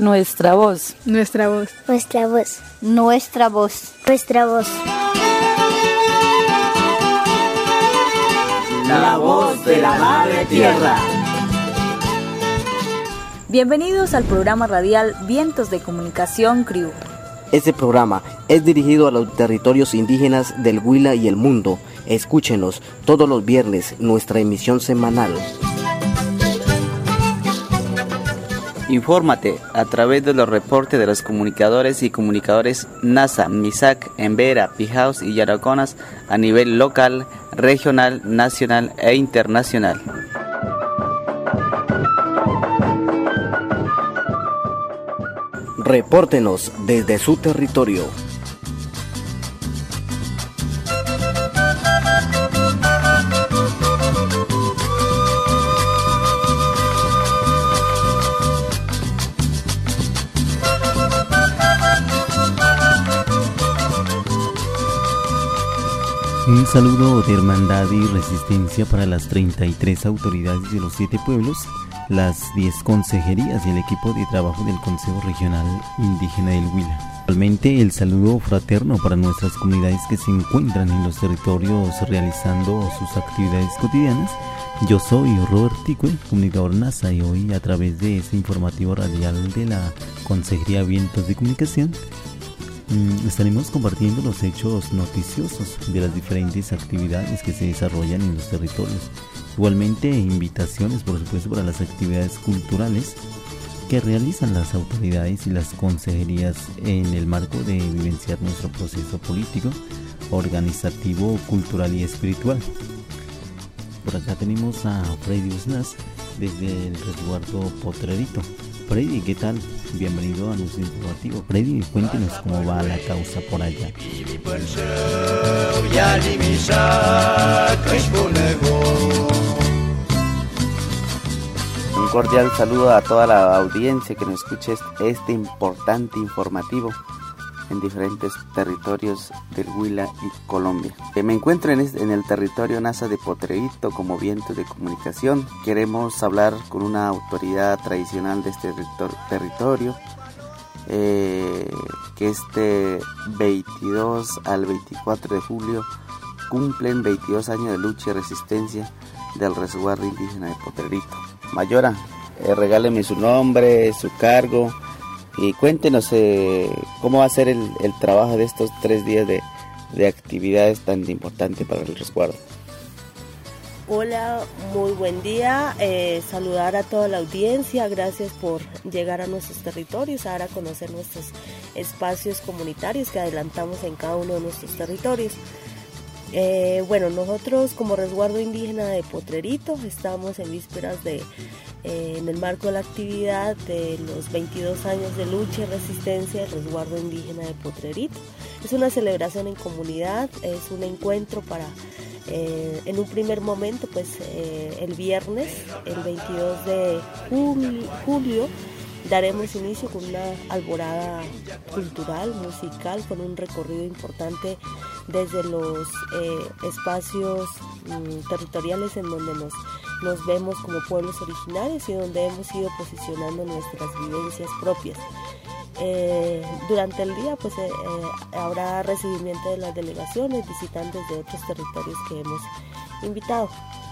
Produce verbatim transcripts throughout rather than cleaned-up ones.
Nuestra voz. Nuestra voz. Nuestra voz. Nuestra voz. Nuestra voz. La voz de la Madre Tierra. Bienvenidos al programa radial Vientos de Comunicación C R I U. Este programa es dirigido a los territorios indígenas del Huila y el mundo. Escúchenos todos los viernes, nuestra emisión semanal. Infórmate a través de los reportes de los comunicadores y comunicadores NASA, MISAC, Embera, Pijaos y Yaraconas a nivel local, regional, nacional e internacional. Repórtenos desde su territorio. Un saludo de hermandad y resistencia para las treinta y tres autoridades de los siete pueblos, las diez consejerías y el equipo de trabajo del Consejo Regional Indígena del Huila. Igualmente el saludo fraterno para nuestras comunidades que se encuentran en los territorios realizando sus actividades cotidianas. Yo soy Robert Ticue, comunicador NASA, y hoy a través de este informativo radial de la Consejería Vientos de Comunicación estaremos compartiendo los hechos noticiosos de las diferentes actividades que se desarrollan en los territorios. Igualmente invitaciones, por supuesto, para las actividades culturales que realizan las autoridades y las consejerías en el marco de vivenciar nuestro proceso político, organizativo, cultural y espiritual. Por acá tenemos a Freddy Usnas desde el resguardo Potrerito. Freddy, ¿qué tal? Bienvenido a nuestro informativo. Freddy, cuéntenos cómo va la causa por allá. Un cordial saludo a toda la audiencia que nos escuche este importante informativo en diferentes territorios del Huila y Colombia. Me encuentro en, este, en el territorio NASA de Potrerito como Vientos de Comunicación. Queremos hablar con una autoridad tradicional de este territorio eh, que este veintidós al veinticuatro de julio cumplen veintidós años de lucha y resistencia del resguardo indígena de Potrerito. Mayora, eh, regáleme su nombre, su cargo y cuéntenos eh, cómo va a ser el, el trabajo de estos tres días de, de actividades tan importantes para el resguardo. Hola, muy buen día, eh, saludar a toda la audiencia, gracias por llegar a nuestros territorios, a dar a conocer nuestros espacios comunitarios que adelantamos en cada uno de nuestros territorios. Eh, bueno, nosotros como resguardo indígena de Potrerito estamos en vísperas de, eh, en el marco de la actividad de los veintidós años de lucha y resistencia del resguardo indígena de Potrerito. Es una celebración en comunidad, es un encuentro para, eh, en un primer momento, pues eh, el viernes, el veintidós de julio, daremos inicio con una alborada cultural, musical, con un recorrido importante desde los eh, espacios mm, territoriales en donde nos, nos vemos como pueblos originarios y donde hemos ido posicionando nuestras vivencias propias. Eh, durante el día pues eh, eh, habrá recibimiento de las delegaciones, visitantes de otros territorios que hemos invitado.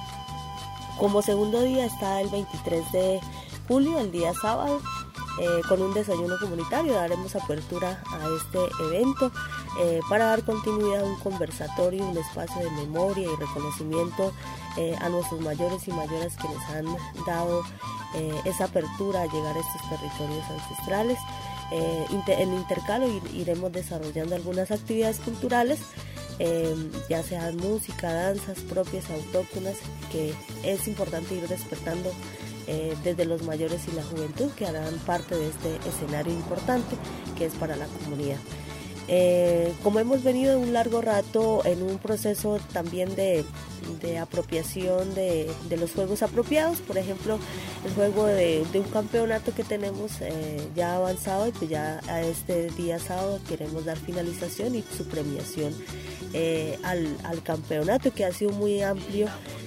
Como segundo día está el veintitrés de julio, el día sábado, eh, con un desayuno comunitario. Daremos apertura a este evento eh, para dar continuidad a un conversatorio, un espacio de memoria y reconocimiento eh, a nuestros mayores y mayoras que nos han dado eh, esa apertura a llegar a estos territorios ancestrales. Eh, inter, en intercalo iremos desarrollando algunas actividades culturales, eh, ya sean música, danzas propias, autóctonas, que es importante ir despertando eh, desde los mayores y la juventud, que harán parte de este escenario importante que es para la comunidad. Eh, como hemos venido un largo rato en un proceso también de, de apropiación de, de los juegos apropiados, por ejemplo el juego de, de un campeonato que tenemos eh, ya avanzado, y pues ya a este día sábado queremos dar finalización y su premiación eh, al, al campeonato, que ha sido muy amplio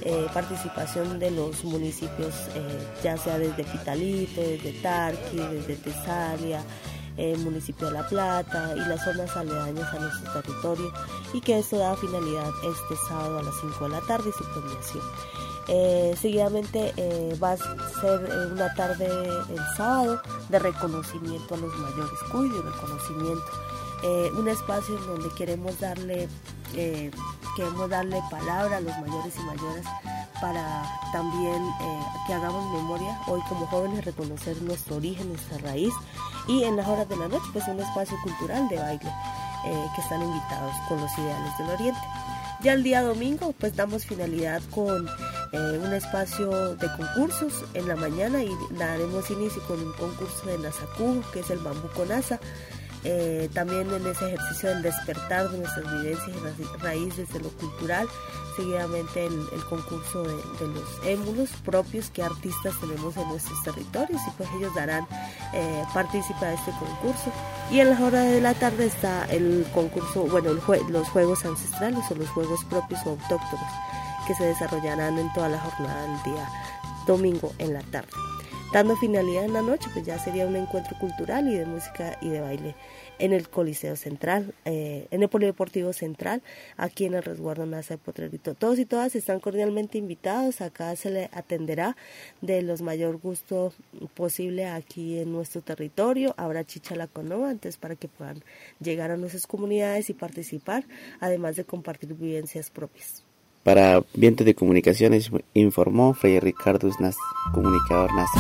eh, participación de los municipios, eh, ya sea desde Pitalito, desde Tarqui, desde Tesalia, el municipio de La Plata y las zonas aledañas a nuestro territorio, y que esto da finalidad este sábado a las cinco de la tarde su premiación. Eh, seguidamente eh, va a ser eh, una tarde el sábado de reconocimiento a los mayores, cuido y reconocimiento, eh, un espacio en donde queremos darle eh, queremos darle palabra a los mayores y mayoras para también eh, que hagamos memoria hoy como jóvenes, reconocer nuestro origen, nuestra raíz, y en las horas de la noche pues un espacio cultural de baile eh, que están invitados con los ideales del Oriente. Ya el día domingo pues damos finalidad con eh, un espacio de concursos en la mañana, y daremos inicio con un concurso de Nasacubo, que es el bambuco nasa. Eh, también en ese ejercicio del despertar de nuestras vivencias y raíces de lo cultural. Seguidamente el, el concurso de, de los émulos propios que artistas tenemos en nuestros territorios, y pues ellos darán eh, partícipa de este concurso. Y en las horas de la tarde está el concurso, bueno, el jue, los juegos ancestrales o los juegos propios o autóctonos que se desarrollarán en toda la jornada del día domingo en la tarde. Dando finalidad en la noche, pues ya sería un encuentro cultural y de música y de baile en el Coliseo Central, eh, en el Polideportivo Central, aquí en el Resguardo Nasa de Potrerito. Todos y todas están cordialmente invitados. Acá se les atenderá de los mayor gusto posible aquí en nuestro territorio. Habrá chicha la conoa, antes para que puedan llegar a nuestras comunidades y participar, además de compartir vivencias propias. Para Viento de Comunicaciones informó Fray Ricardo Nas, comunicador NASA.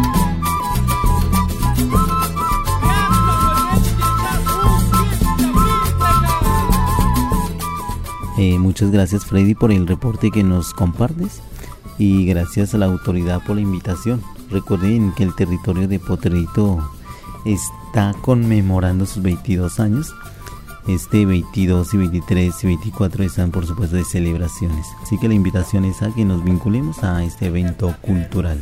Eh, muchas gracias, Freddy, por el reporte que nos compartes, y gracias a la autoridad por la invitación. Recuerden que el territorio de Potrerito está conmemorando sus veintidós años. Este veintidós y veintitrés y veinticuatro están por supuesto de celebraciones, así que la invitación es a que nos vinculemos a este evento cultural.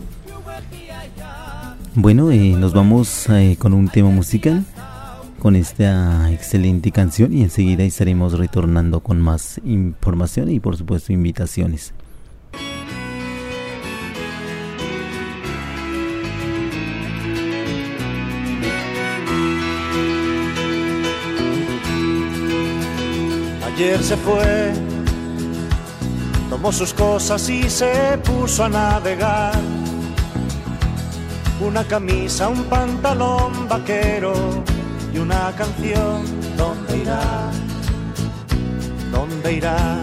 Bueno, eh, nos vamos eh, con un tema musical, con esta excelente canción, y enseguida estaremos retornando con más información y por supuesto invitaciones. Ayer se fue, tomó sus cosas y se puso a navegar. Una camisa, un pantalón vaquero y una canción. ¿Dónde irá? ¿Dónde irá?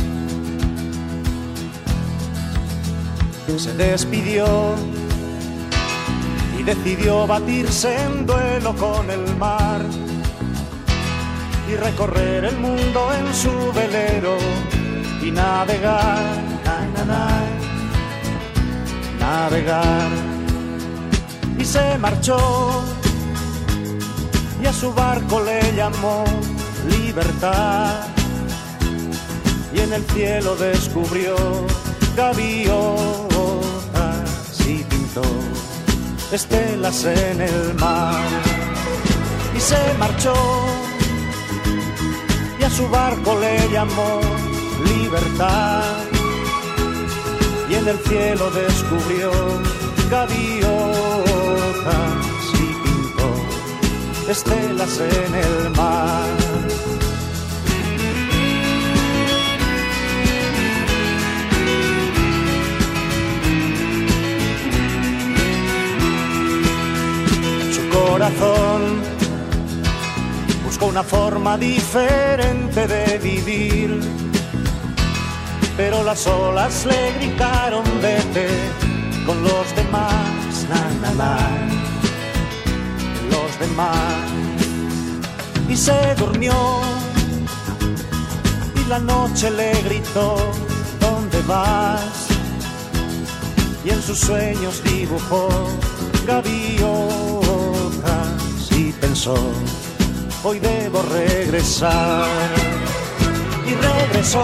Se despidió y decidió batirse en duelo con el mar y recorrer el mundo en su velero y navegar, na, na, na, navegar. Y se marchó y a su barco le llamó Libertad, y en el cielo descubrió gaviotas y pintó estelas en el mar. Y se marchó y a su barco le llamó Libertad, y en el cielo descubrió gaviotas y pintó estelas en el mar. Su corazón buscó una forma diferente de vivir, pero las olas le gritaron vete con los demás, na, na, na, los demás. Y se durmió y la noche le gritó ¿dónde vas? Y en sus sueños dibujó gaviotas y pensó hoy debo regresar. Y regresó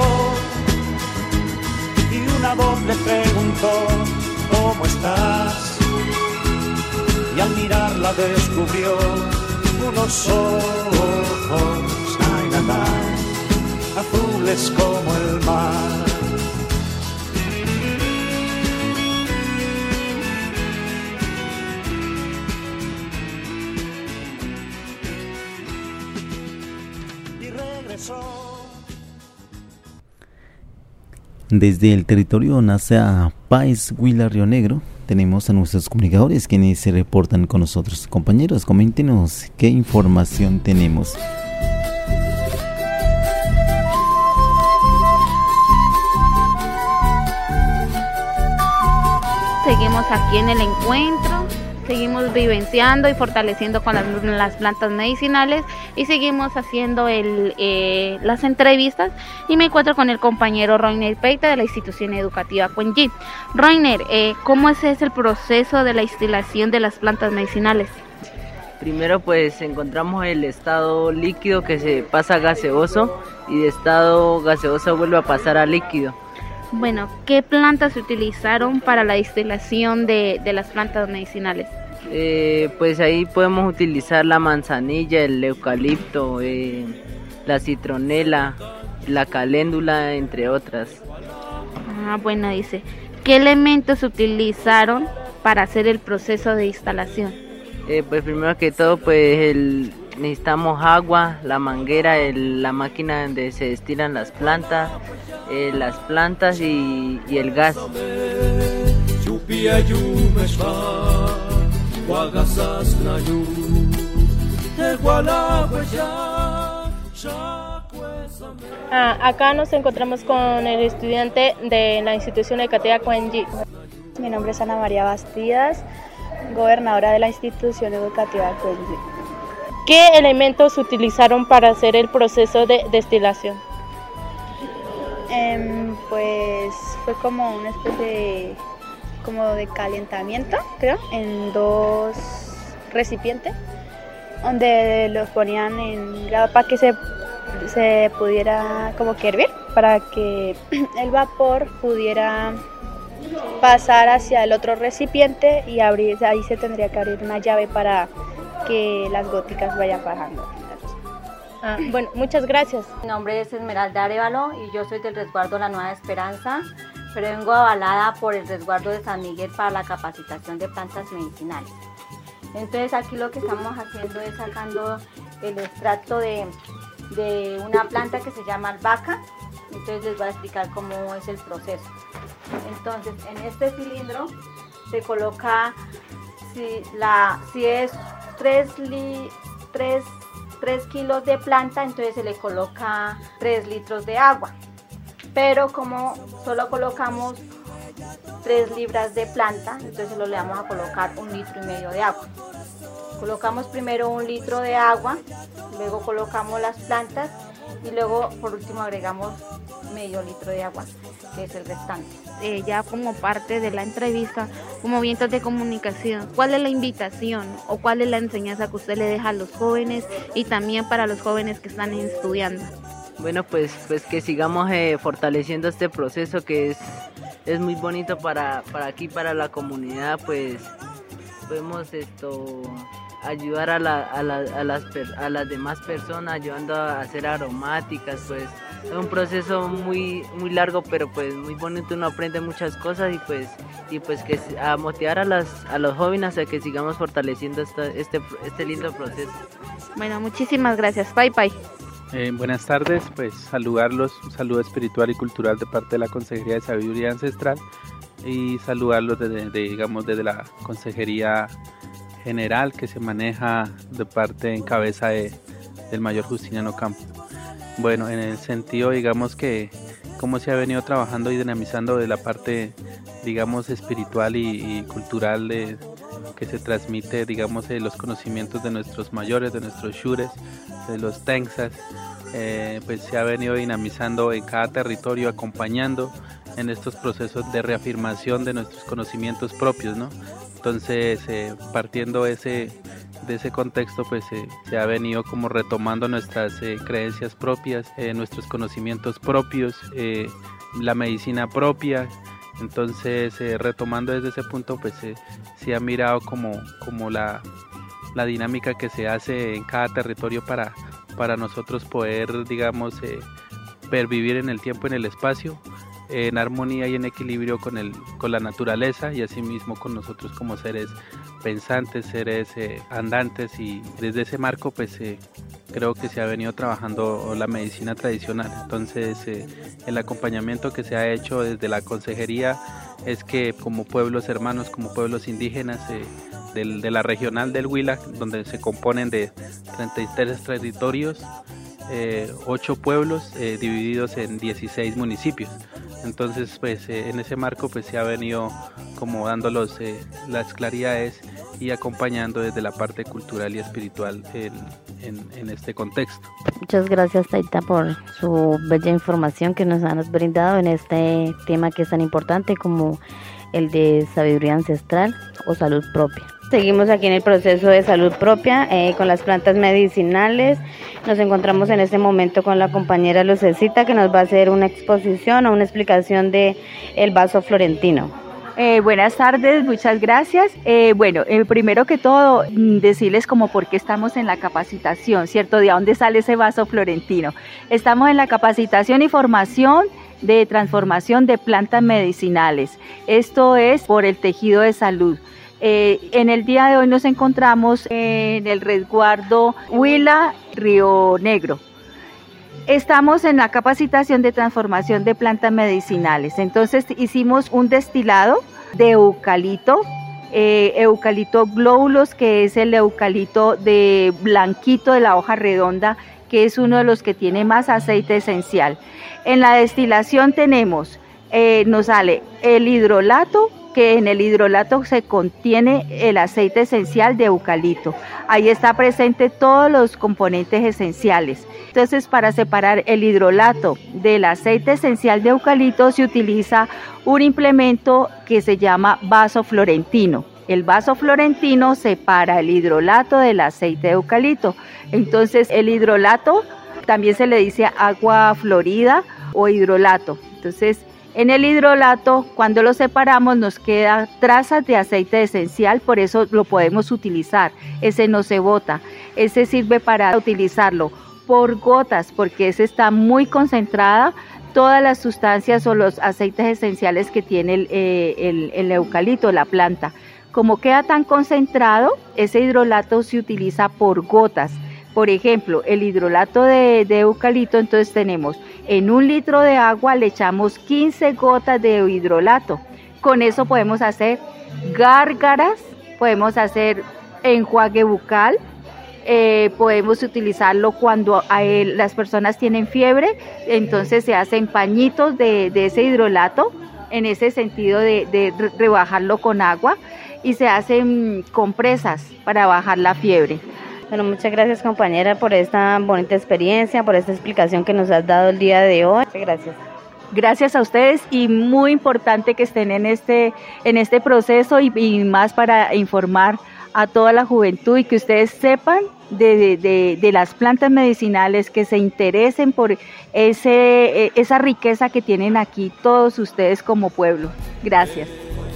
y una voz le preguntó ¿cómo estás? Y al mirarla descubrió unos ojos, ay, ay, ay, azules como el mar. Desde el territorio Nasa Páez, Huila, Río Negro, tenemos a nuestros comunicadores quienes se reportan con nosotros. Compañeros, coméntenos qué información tenemos. Seguimos aquí en el encuentro, seguimos vivenciando y fortaleciendo con las, las plantas medicinales y seguimos haciendo el, eh, las entrevistas y me encuentro con el compañero Roiner Peita de la institución educativa Cuenji. Roiner, eh, ¿cómo es, es el proceso de la destilación de las plantas medicinales? Primero pues encontramos el estado líquido que se pasa a gaseoso y de estado gaseoso vuelve a pasar a líquido. Bueno, ¿qué plantas se utilizaron para la destilación de, de las plantas medicinales? Eh, pues ahí podemos utilizar la manzanilla, el eucalipto, eh, la citronela, la caléndula, entre otras. Ah, bueno, dice, ¿qué elementos se utilizaron para hacer el proceso de instalación? Eh, pues primero que todo, pues el, necesitamos agua, la manguera, el, la máquina donde se destilan las plantas, eh, las plantas y, y el gas. Ah, acá nos encontramos con el estudiante de la institución educativa Cuenji. Mi nombre es Ana María Bastidas, gobernadora de la institución educativa Cuenji. ¿Qué elementos utilizaron para hacer el proceso de destilación? Eh, pues fue como una especie de, como de calentamiento, creo, en dos recipientes, donde los ponían en grado para que se, se pudiera como que hervir, para que el vapor pudiera pasar hacia el otro recipiente y abrir, ahí se tendría que abrir una llave para que las góticas vayan bajando. Ah, bueno, muchas gracias. Mi nombre es Esmeralda Arevalo y yo soy del resguardo La Nueva Esperanza, pero vengo avalada por el resguardo de San Miguel para la capacitación de plantas medicinales. Entonces aquí lo que estamos haciendo es sacando el extracto de, de una planta que se llama albahaca. Entonces les voy a explicar cómo es el proceso. Entonces en este cilindro se coloca, si, la, si es tres, li, tres, tres kilos de planta, entonces se le coloca tres litros de agua. Pero como solo colocamos tres libras de planta, entonces solo le vamos a colocar un litro y medio de agua. Colocamos primero un litro de agua, luego colocamos las plantas y luego por último agregamos medio litro de agua, que es el restante. Eh, ya como parte de la entrevista, como vientos de comunicación, ¿cuál es la invitación o cuál es la enseñanza que usted le deja a los jóvenes y también para los jóvenes que están estudiando? Bueno, pues, pues que sigamos eh, fortaleciendo este proceso que es, es muy bonito para, para aquí, para la comunidad, pues podemos esto ayudar a, la, a, la, a, las, a las demás personas, ayudando a hacer aromáticas, pues es un proceso muy muy largo, pero pues muy bonito, uno aprende muchas cosas y pues y pues que a motivar a las a los jóvenes a que sigamos fortaleciendo esta, este este lindo proceso. Bueno, muchísimas gracias. Bye bye. Eh, buenas tardes, pues saludarlos, un saludo espiritual y cultural de parte de la Consejería de Sabiduría Ancestral y saludarlos desde, de, digamos, desde la Consejería General que se maneja de parte en cabeza de, del mayor Justiniano Campo. Bueno, en el sentido, digamos que cómo se ha venido trabajando y dinamizando de la parte, digamos, espiritual y, y cultural de, que se transmite, digamos, de los conocimientos de nuestros mayores, de nuestros shures, de los tensas, eh, pues se ha venido dinamizando en cada territorio, acompañando en estos procesos de reafirmación de nuestros conocimientos propios, ¿no? Entonces, eh, partiendo ese, de ese contexto, pues eh, se ha venido como retomando nuestras eh, creencias propias, eh, nuestros conocimientos propios, eh, la medicina propia. Entonces, eh, retomando desde ese punto, pues eh, se ha mirado como, como la, la dinámica que se hace en cada territorio para, para nosotros poder, digamos, eh, pervivir en el tiempo, en el espacio, en armonía y en equilibrio con, el, con la naturaleza y asimismo con nosotros como seres pensantes, seres eh, andantes, y desde ese marco pues eh, creo que se ha venido trabajando la medicina tradicional. Entonces eh, el acompañamiento que se ha hecho desde la consejería es que como pueblos hermanos, como pueblos indígenas eh, del, de la regional del Huila, donde se componen de treinta y tres territorios, eh, ocho pueblos eh, divididos en dieciséis municipios. Entonces pues eh, en ese marco pues se ha venido como dando los, eh, las claridades y acompañando desde la parte cultural y espiritual en, en, en este contexto. Muchas gracias, Taita, por su bella información que nos han brindado en este tema que es tan importante como el de sabiduría ancestral o salud propia. Seguimos aquí en el proceso de salud propia eh, con las plantas medicinales. Nos encontramos en este momento con la compañera Lucecita, que nos va a hacer una exposición o una explicación de el vaso florentino. Eh, buenas tardes, muchas gracias. Eh, bueno, eh, primero que todo, decirles como por qué estamos en la capacitación, ¿cierto? ¿De dónde sale ese vaso florentino? Estamos en la capacitación y formación de transformación de plantas medicinales. Esto es por el tejido de salud. Eh, en el día de hoy nos encontramos en el resguardo Huila, Río Negro. Estamos en la capacitación de transformación de plantas medicinales. Entonces hicimos un destilado de eucalipto, eh, eucalipto glóbulos, que es el eucalipto de blanquito de la hoja redonda, que es uno de los que tiene más aceite esencial. En la destilación tenemos, eh, nos sale el hidrolato, que en el hidrolato se contiene el aceite esencial de eucalipto. Ahí está presente todos los componentes esenciales. Entonces, para separar el hidrolato del aceite esencial de eucalipto se utiliza un implemento que se llama vaso florentino. El vaso florentino separa el hidrolato del aceite de eucalipto. Entonces, el hidrolato también se le dice agua florida o hidrolato. Entonces, en el hidrolato, cuando lo separamos, nos quedan trazas de aceite esencial, por eso lo podemos utilizar. Ese no se bota, ese sirve para utilizarlo por gotas, porque ese está muy concentrada, todas las sustancias o los aceites esenciales que tiene el, eh, el, el eucalipto, la planta. Como queda tan concentrado, ese hidrolato se utiliza por gotas. Por ejemplo, el hidrolato de, de eucalipto, entonces tenemos en un litro de agua le echamos quince gotas de hidrolato. Con eso podemos hacer gárgaras, podemos hacer enjuague bucal, eh, podemos utilizarlo cuando hay, las personas tienen fiebre, entonces se hacen pañitos de, de ese hidrolato, en ese sentido de, de rebajarlo con agua, y se hacen compresas para bajar la fiebre. Bueno, muchas gracias, compañera, por esta bonita experiencia, por esta explicación que nos has dado el día de hoy. Muchas gracias. Gracias a ustedes, y muy importante que estén en este, en este proceso y, y más para informar a toda la juventud y que ustedes sepan de, de, de, de las plantas medicinales, que se interesen por ese, esa riqueza que tienen aquí todos ustedes como pueblo. Gracias.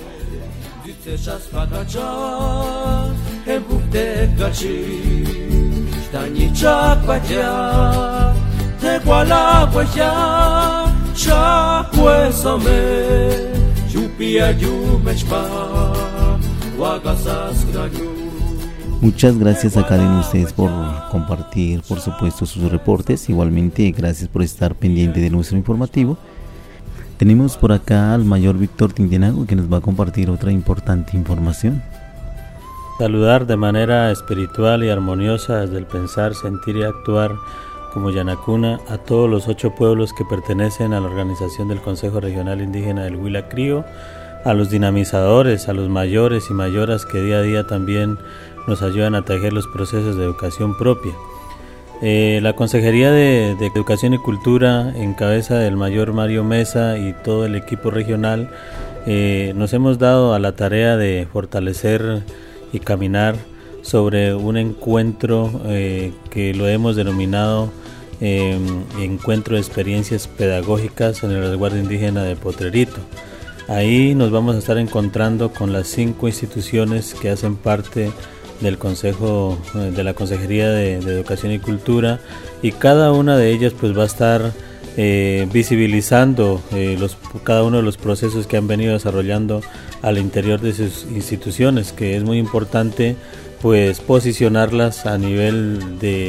Muchas gracias a cada uno de ustedes por compartir, por supuesto, sus reportes. Igualmente, gracias por estar pendiente de nuestro informativo. Tenemos por acá al mayor Víctor Tindenago, que nos va a compartir otra importante información. Saludar de manera espiritual y armoniosa desde el pensar, sentir y actuar como Yanacuna a todos los ocho pueblos que pertenecen a la organización del Consejo Regional Indígena del Huila Crío, a los dinamizadores, a los mayores y mayoras que día a día también nos ayudan a tejer los procesos de educación propia. Eh, la Consejería de, de Educación y Cultura, en cabeza del mayor Mario Mesa y todo el equipo regional, eh, nos hemos dado a la tarea de fortalecer y caminar sobre un encuentro eh, que lo hemos denominado eh, Encuentro de Experiencias Pedagógicas en el Resguardo Indígena de Potrerito. Ahí nos vamos a estar encontrando con las cinco instituciones que hacen parte del Consejo, de la Consejería de, de Educación y Cultura, y cada una de ellas pues va a estar eh, visibilizando eh, los, cada uno de los procesos que han venido desarrollando al interior de sus instituciones, que es muy importante pues posicionarlas a nivel de,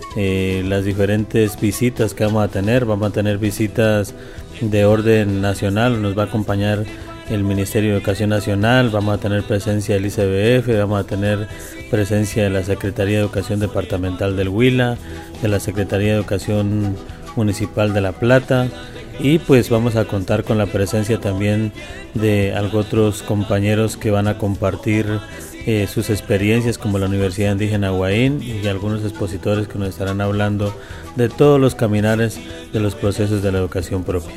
eh, las diferentes visitas que vamos a tener. Vamos a tener visitas de orden nacional, nos va a acompañar el Ministerio de Educación Nacional, vamos a tener presencia del I C B F, vamos a tener presencia de la Secretaría de Educación Departamental del Huila, de la Secretaría de Educación Municipal de La Plata, y pues vamos a contar con la presencia también de algunos otros compañeros que van a compartir eh, sus experiencias, como la Universidad Indígena Huaín, y algunos expositores que nos estarán hablando de todos los caminares de los procesos de la educación propia.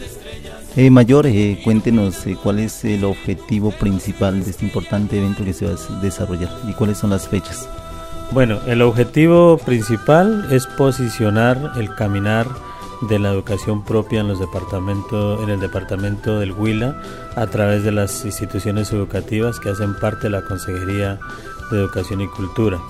Eh, Mayor, eh, cuéntenos eh, cuál es el objetivo principal de este importante evento que se va a desarrollar y cuáles son las fechas. Bueno, el objetivo principal es posicionar el caminar de la educación propia en los departamentos, en el departamento del Huila, a través de las instituciones educativas que hacen parte de la Consejería de Educación y Cultura.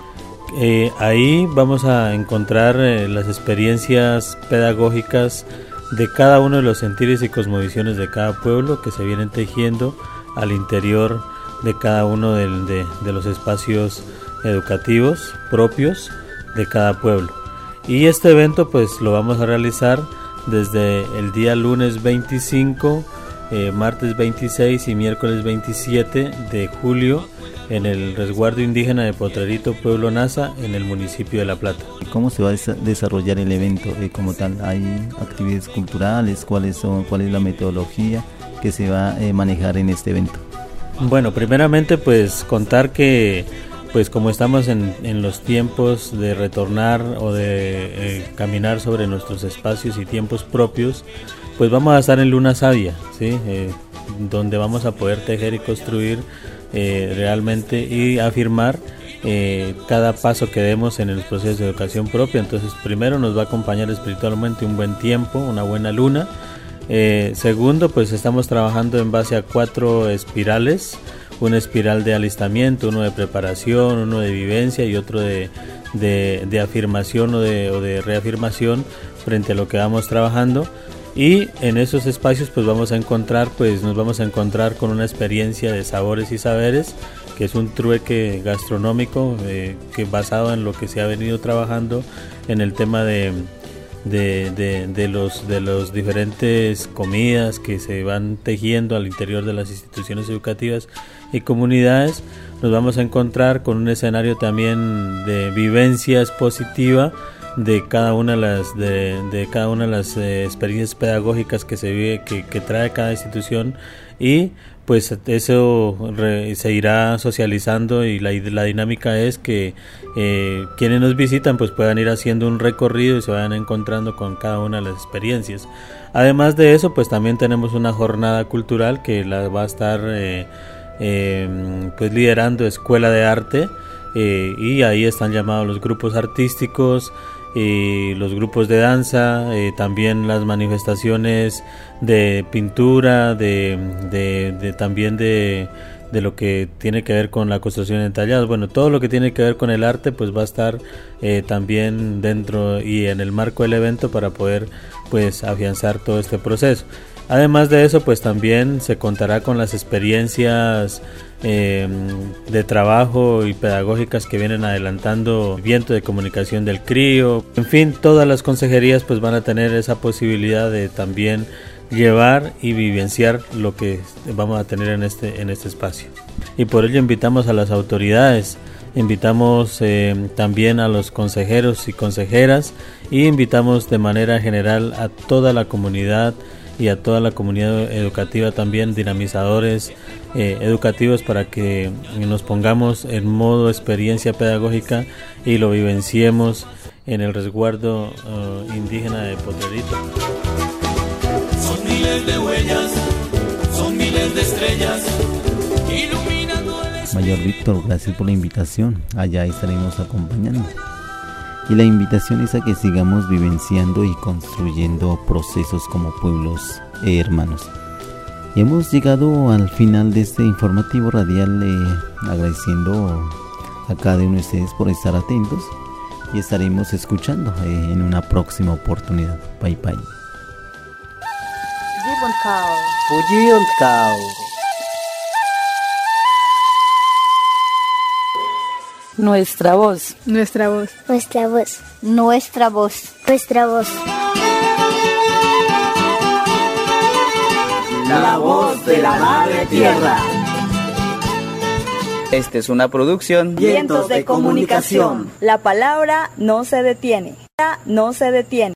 Eh, ahí vamos a encontrar eh, las experiencias pedagógicas de cada uno de los sentires y cosmovisiones de cada pueblo que se vienen tejiendo al interior de cada uno de, de, de los espacios educativos propios de cada pueblo. Y este evento pues lo vamos a realizar desde el día lunes veinticinco, eh, martes veintiséis y miércoles veintisiete de julio en el resguardo indígena de Potrerito, Pueblo Nasa, en el municipio de La Plata. ¿Cómo se va a desarrollar el evento eh, como tal? ¿Hay actividades culturales? ¿Cuáles son, cuál es la metodología que se va a eh, manejar en este evento? Bueno, primeramente pues contar que pues como estamos en, en los tiempos de retornar o de eh, caminar sobre nuestros espacios y tiempos propios, pues vamos a estar en Luna Sabia, ¿sí? Eh, donde vamos a poder tejer y construir eh, realmente y afirmar eh, cada paso que demos en el proceso de educación propia. Entonces primero nos va a acompañar espiritualmente un buen tiempo, una buena luna. Eh, segundo, pues estamos trabajando en base a cuatro espirales, una espiral de alistamiento, uno de preparación, uno de vivencia y otro de, de, de afirmación o de, o de reafirmación frente a lo que vamos trabajando. Y en esos espacios pues vamos a encontrar, pues nos vamos a encontrar con una experiencia de sabores y saberes, que es un trueque gastronómico eh, que basado en lo que se ha venido trabajando en el tema de De, de, de, los, de los diferentes comidas que se van tejiendo al interior de las instituciones educativas y comunidades. Nos vamos a encontrar con un escenario también de vivencia expositiva de cada una de las, de, de cada una de las eh, experiencias pedagógicas que se vive, que, que trae cada institución, y pues eso re, se irá socializando, y la, la dinámica es que eh, quienes nos visitan pues puedan ir haciendo un recorrido y se vayan encontrando con cada una de las experiencias. Además de eso, pues también tenemos una jornada cultural que la va a estar eh, eh, pues liderando Escuela de Arte, eh, y ahí están llamados los grupos artísticos, y los grupos de danza, eh, también las manifestaciones de pintura, de, de, de también de, de lo que tiene que ver con la construcción de tallados. Bueno, todo lo que tiene que ver con el arte pues va a estar eh, también dentro y en el marco del evento para poder pues afianzar todo este proceso. Además de eso, pues también se contará con las experiencias eh, de trabajo y pedagógicas que vienen adelantando Viento de Comunicación del CRIO. En fin, todas las consejerías pues van a tener esa posibilidad de también llevar y vivenciar lo que vamos a tener en este, en este espacio. Y por ello invitamos a las autoridades, invitamos eh, también a los consejeros y consejeras, y invitamos de manera general a toda la comunidad y a toda la comunidad educativa también, dinamizadores eh, educativos, para que nos pongamos en modo experiencia pedagógica y lo vivenciemos en el resguardo uh, indígena de Potrerito. Son miles de huellas, son miles de estrellas, iluminando el... Mayor Víctor, gracias por la invitación, allá estaremos acompañando. Y la invitación es a que sigamos vivenciando y construyendo procesos como pueblos eh, hermanos. Y hemos llegado al final de este informativo radial, eh, agradeciendo a cada uno de ustedes por estar atentos, y estaremos escuchando eh, en una próxima oportunidad. Bye bye. Nuestra voz. Nuestra voz. Nuestra voz. Nuestra voz. Nuestra voz. La voz de la Madre Tierra. Esta es una producción Vientos de Comunicación. La palabra no se detiene. No se detiene.